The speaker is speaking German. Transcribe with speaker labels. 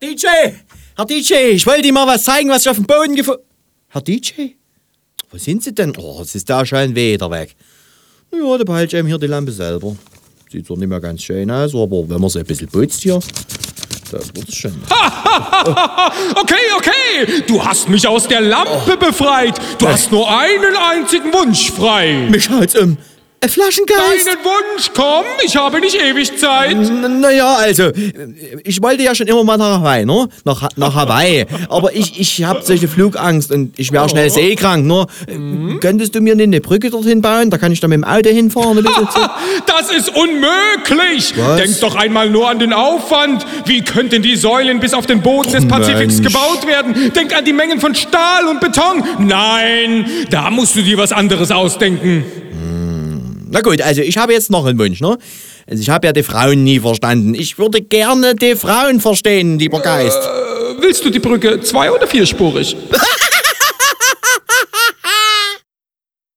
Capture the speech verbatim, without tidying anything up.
Speaker 1: D J! Herr D J, ich wollte Ihnen mal was zeigen, was ich auf dem Boden gefunden... Herr D J? Wo sind Sie denn? Oh, es ist da schon wieder weg. Ja, da behalte ich eben hier die Lampe selber. Sieht zwar nicht mehr ganz schön aus, aber wenn man so ein bisschen putzt hier, da wird es schon.
Speaker 2: Okay, okay, du hast mich aus der Lampe oh. befreit. Du Was? hast nur einen einzigen Wunsch frei.
Speaker 1: Mich haut's um. Ein Flaschengeist.
Speaker 2: Deinen Wunsch, komm, ich habe nicht ewig Zeit.
Speaker 1: Naja, also, ich wollte ja schon immer mal nach Hawaii, ne? Nach, nach Hawaii. Aber ich, ich habe solche Flugangst und ich wäre schnell seekrank, ne? Mhm. Könntest du mir eine Brücke dorthin bauen? Da kann ich dann mit dem Auto hinfahren.
Speaker 2: Das ist unmöglich. Was? Denk doch einmal nur an den Aufwand. Wie könnten die Säulen bis auf den Boden des Pazifiks Mensch. gebaut werden? Denk an die Mengen von Stahl und Beton. Nein, da musst du dir was anderes ausdenken.
Speaker 1: Na gut, also ich habe jetzt noch einen Wunsch, ne? Also ich habe ja die Frauen nie verstanden. Ich würde gerne die Frauen verstehen, lieber Geist.
Speaker 2: Äh, willst du die Brücke zwei- oder vierspurig?